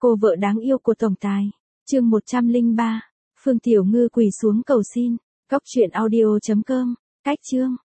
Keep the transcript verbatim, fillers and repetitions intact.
Cô vợ đáng yêu của tổng tài. Chương một trăm lẻ ba. Phương Tiểu Ngư quỳ xuống cầu xin. Cóc truyện audio chấm com. Cách chương.